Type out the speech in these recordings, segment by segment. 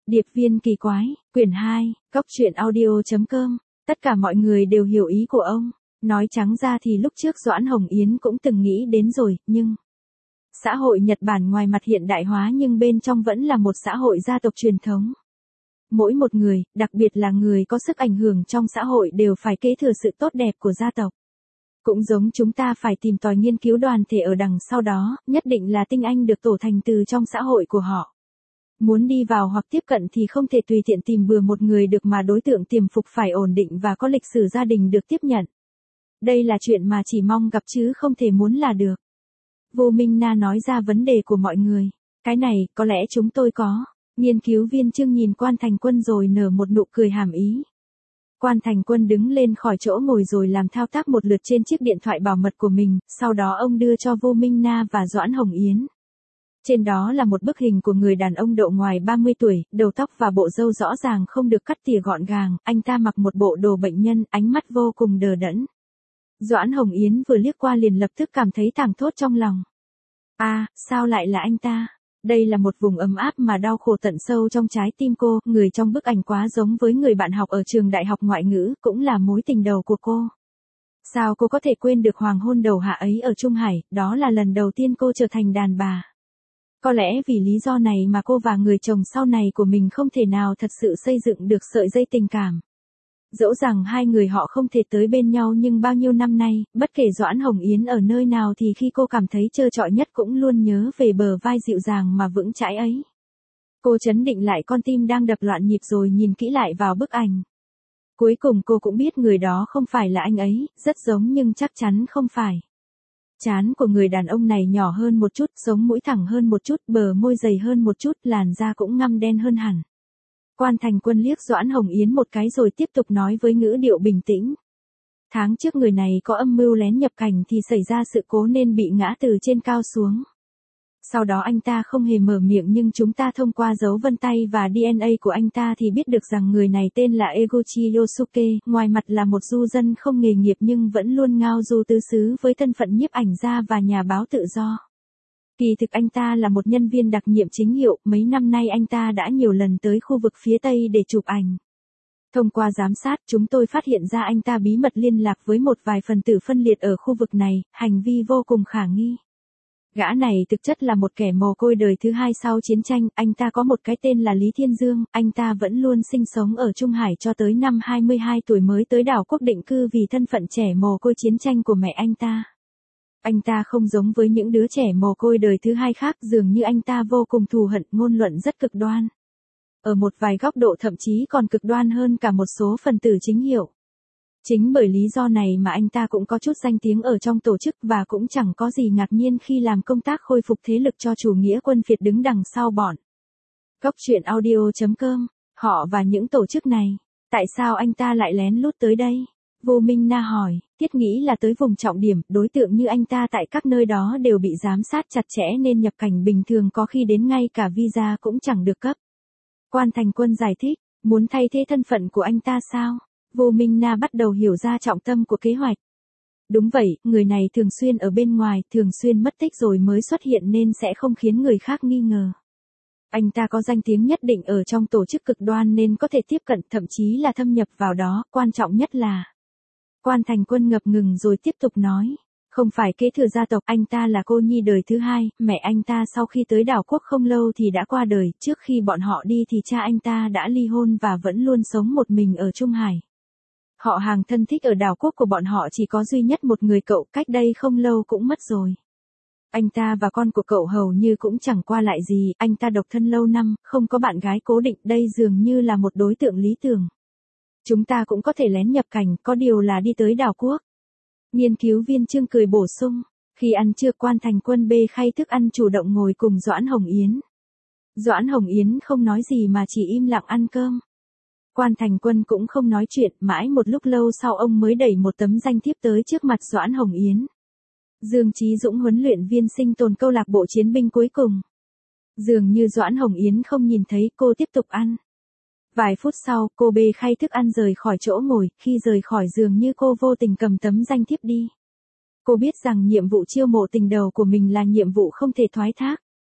Điệp viên kỳ quái, quyển 2, coctruyện.audio.com. Tất cả mọi người đều hiểu ý của ông. Nói trắng ra thì lúc trước Doãn Hồng Yến cũng từng nghĩ đến rồi, nhưng xã hội Nhật Bản ngoài mặt hiện đại hóa nhưng bên trong vẫn là một xã hội gia tộc truyền thống. Mỗi một người, đặc biệt là người có sức ảnh hưởng trong xã hội đều phải kế thừa sự tốt đẹp của gia tộc. Cũng giống chúng ta phải tìm tòi nghiên cứu đoàn thể ở đằng sau đó, nhất định là tinh anh được tổ thành từ trong xã hội của họ. Muốn đi vào hoặc tiếp cận thì không thể tùy tiện tìm bừa một người được mà đối tượng tiềm phục phải ổn định và có lịch sử gia đình được tiếp nhận. Đây là chuyện mà chỉ mong gặp chứ không thể muốn là được. Vô Minh Na nói ra vấn đề của mọi người. Cái này, có lẽ chúng tôi có. Nghiên cứu viên Trương nhìn Quan Thành Quân rồi nở một nụ cười hàm ý. Quan Thành Quân đứng lên khỏi chỗ ngồi rồi làm thao tác một lượt trên chiếc điện thoại bảo mật của mình, sau đó ông đưa cho Vô Minh Na và Doãn Hồng Yến. Trên đó là một bức hình của người đàn ông độ ngoài 30 tuổi, đầu tóc và bộ râu rõ ràng không được cắt tỉa gọn gàng, anh ta mặc một bộ đồ bệnh nhân, ánh mắt vô cùng đờ đẫn. Doãn Hồng Yến vừa liếc qua liền lập tức cảm thấy thảng thốt trong lòng. Sao lại là anh ta? Đây là một vùng ấm áp mà đau khổ tận sâu trong trái tim cô, người trong bức ảnh quá giống với người bạn học ở trường đại học ngoại ngữ, cũng là mối tình đầu của cô. Sao cô có thể quên được hoàng hôn đầu hạ ấy ở Trung Hải, đó là lần đầu tiên cô trở thành đàn bà. Có lẽ vì lý do này mà cô và người chồng sau này của mình không thể nào thật sự xây dựng được sợi dây tình cảm. Dẫu rằng hai người họ không thể tới bên nhau nhưng bao nhiêu năm nay, bất kể Doãn Hồng Yến ở nơi nào thì khi cô cảm thấy trơ trọi nhất cũng luôn nhớ về bờ vai dịu dàng mà vững chãi ấy. Cô trấn định lại con tim đang đập loạn nhịp rồi nhìn kỹ lại vào bức ảnh. Cuối cùng cô cũng biết người đó không phải là anh ấy, rất giống nhưng chắc chắn không phải. Trán của người đàn ông này nhỏ hơn một chút, sống mũi thẳng hơn một chút, bờ môi dày hơn một chút, làn da cũng ngăm đen hơn hẳn. Quan Thành Quân liếc Doãn Hồng Yến một cái rồi tiếp tục nói với ngữ điệu bình tĩnh. Tháng trước người này có âm mưu lén nhập cảnh thì xảy ra sự cố nên bị ngã từ trên cao xuống. Sau đó anh ta không hề mở miệng nhưng chúng ta thông qua dấu vân tay và DNA của anh ta thì biết được rằng người này tên là Eguchi Yosuke, ngoài mặt là một du dân không nghề nghiệp nhưng vẫn luôn ngao du tứ xứ với thân phận nhiếp ảnh gia và nhà báo tự do. Kỳ thực anh ta là một nhân viên đặc nhiệm chính hiệu, mấy năm nay anh ta đã nhiều lần tới khu vực phía Tây để chụp ảnh. Thông qua giám sát, chúng tôi phát hiện ra anh ta bí mật liên lạc với một vài phần tử phân liệt ở khu vực này, hành vi vô cùng khả nghi. Gã này thực chất là một kẻ mồ côi đời thứ hai sau chiến tranh, anh ta có một cái tên là Lý Thiên Dương, anh ta vẫn luôn sinh sống ở Trung Hải cho tới năm 22 tuổi mới tới đảo quốc định cư vì thân phận trẻ mồ côi chiến tranh của mẹ anh ta. Anh ta không giống với những đứa trẻ mồ côi đời thứ hai khác, dường như anh ta vô cùng thù hận, ngôn luận rất cực đoan. Ở một vài góc độ thậm chí còn cực đoan hơn cả một số phần tử chính hiệu. Chính bởi lý do này mà anh ta cũng có chút danh tiếng ở trong tổ chức và cũng chẳng có gì ngạc nhiên khi làm công tác khôi phục thế lực cho chủ nghĩa quân Việt đứng đằng sau bọn. Coctruyện.audio.com, họ và những tổ chức này. Tại sao anh ta lại lén lút tới đây? Vô Minh Na hỏi, thiết nghĩ là tới vùng trọng điểm, đối tượng như anh ta tại các nơi đó đều bị giám sát chặt chẽ nên nhập cảnh bình thường có khi đến ngay cả visa cũng chẳng được cấp. Quan Thành Quân giải thích, muốn thay thế thân phận của anh ta sao? Vô Minh Na bắt đầu hiểu ra trọng tâm của kế hoạch. Đúng vậy, người này thường xuyên ở bên ngoài, thường xuyên mất tích rồi mới xuất hiện nên sẽ không khiến người khác nghi ngờ. Anh ta có danh tiếng nhất định ở trong tổ chức cực đoan nên có thể tiếp cận, thậm chí là thâm nhập vào đó, quan trọng nhất là. Quan Thành Quân ngập ngừng rồi tiếp tục nói. Không phải kế thừa gia tộc, anh ta là cô nhi đời thứ hai, mẹ anh ta sau khi tới đảo quốc không lâu thì đã qua đời, trước khi bọn họ đi thì cha anh ta đã ly hôn và vẫn luôn sống một mình ở Trung Hải. Họ hàng thân thích ở đảo quốc của bọn họ chỉ có duy nhất một người cậu, cách đây không lâu cũng mất rồi. Anh ta và con của cậu hầu như cũng chẳng qua lại gì, anh ta độc thân lâu năm, không có bạn gái cố định, đây dường như là một đối tượng lý tưởng. Chúng ta cũng có thể lén nhập cảnh, có điều là đi tới đảo quốc. Nghiên cứu viên Trương cười bổ sung, khi ăn trưa Quan Thành Quân bê khay thức ăn chủ động ngồi cùng Doãn Hồng Yến. Doãn Hồng Yến không nói gì mà chỉ im lặng ăn cơm. Quan Thành Quân cũng không nói chuyện, mãi một lúc lâu sau ông mới đẩy một tấm danh thiếp tới trước mặt Doãn Hồng Yến. Dương Chí Dũng huấn luyện viên sinh tồn câu lạc bộ chiến binh cuối cùng. Dường như Doãn Hồng Yến không nhìn thấy, cô tiếp tục ăn. Vài phút sau, cô bê khay thức ăn rời khỏi chỗ ngồi, khi rời khỏi dường như cô vô tình cầm tấm danh thiếp đi. Cô biết rằng nhiệm vụ chiêu mộ tình đầu của mình là nhiệm vụ không thể thoái thác.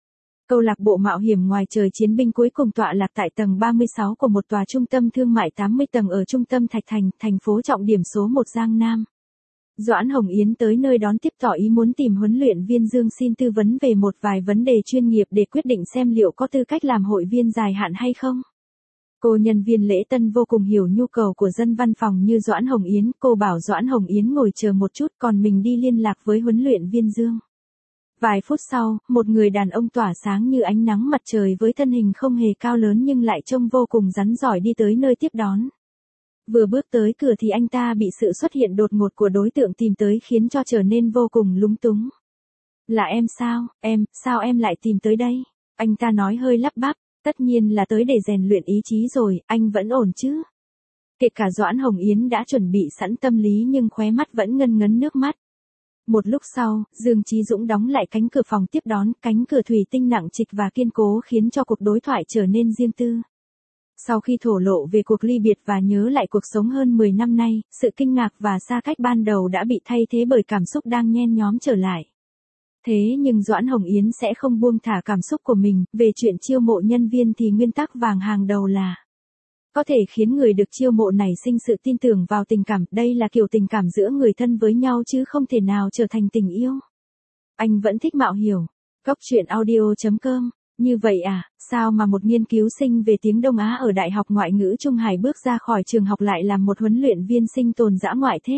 Câu lạc bộ mạo hiểm ngoài trời chiến binh cuối cùng tọa lạc tại tầng 36 của một tòa trung tâm thương mại 80 tầng ở trung tâm Thạch Thành, thành phố trọng điểm số 1 Giang Nam. Doãn Hồng Yến tới nơi đón tiếp tỏ ý muốn tìm huấn luyện viên Dương xin tư vấn về một vài vấn đề chuyên nghiệp để quyết định xem liệu có tư cách làm hội viên dài hạn hay không. Cô nhân viên lễ tân vô cùng hiểu nhu cầu của dân văn phòng như Doãn Hồng Yến, cô bảo Doãn Hồng Yến ngồi chờ một chút còn mình đi liên lạc với huấn luyện viên Dương. Vài phút sau, một người đàn ông tỏa sáng như ánh nắng mặt trời với thân hình không hề cao lớn nhưng lại trông vô cùng rắn giỏi đi tới nơi tiếp đón. Vừa bước tới cửa thì anh ta bị sự xuất hiện đột ngột của đối tượng tìm tới khiến cho trở nên vô cùng lúng túng. Là em sao, sao em lại tìm tới đây? Anh ta nói hơi lắp bắp, tất nhiên là tới để rèn luyện ý chí rồi, anh vẫn ổn chứ? Kể cả Doãn Hồng Yến đã chuẩn bị sẵn tâm lý nhưng khóe mắt vẫn ngân ngấn nước mắt. Một lúc sau, Dương Chí Dũng đóng lại cánh cửa phòng tiếp đón, cánh cửa thủy tinh nặng trịch và kiên cố khiến cho cuộc đối thoại trở nên riêng tư. Sau khi thổ lộ về cuộc ly biệt và nhớ lại cuộc sống hơn 10 năm nay, sự kinh ngạc và xa cách ban đầu đã bị thay thế bởi cảm xúc đang nhen nhóm trở lại. Thế nhưng Doãn Hồng Yến sẽ không buông thả cảm xúc của mình, về chuyện chiêu mộ nhân viên thì nguyên tắc vàng hàng đầu là có thể khiến người được chiêu mộ nảy sinh sự tin tưởng vào tình cảm, đây là kiểu tình cảm giữa người thân với nhau chứ không thể nào trở thành tình yêu. Anh vẫn thích mạo hiểu. Góc truyện audio.com. Như vậy à, sao mà một nghiên cứu sinh về tiếng Đông Á ở Đại học Ngoại ngữ Trung Hải bước ra khỏi trường học lại làm một huấn luyện viên sinh tồn dã ngoại thế?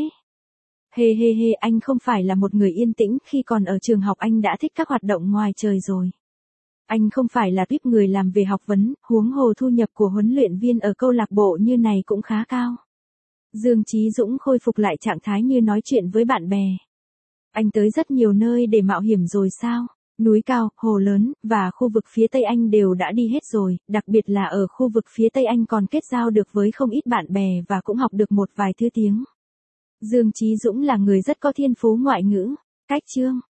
He, anh không phải là một người yên tĩnh, khi còn ở trường học anh đã thích các hoạt động ngoài trời rồi. Anh không phải là tuyếp người làm về học vấn, huống hồ thu nhập của huấn luyện viên ở câu lạc bộ như này cũng khá cao. Dương Chí Dũng khôi phục lại trạng thái như nói chuyện với bạn bè. Anh tới rất nhiều nơi để mạo hiểm rồi sao? Núi cao, hồ lớn, và khu vực phía Tây Anh đều đã đi hết rồi, đặc biệt là ở khu vực phía Tây Anh còn kết giao được với không ít bạn bè và cũng học được một vài thứ tiếng. Dương Chí Dũng là người rất có thiên phú ngoại ngữ. Cách chương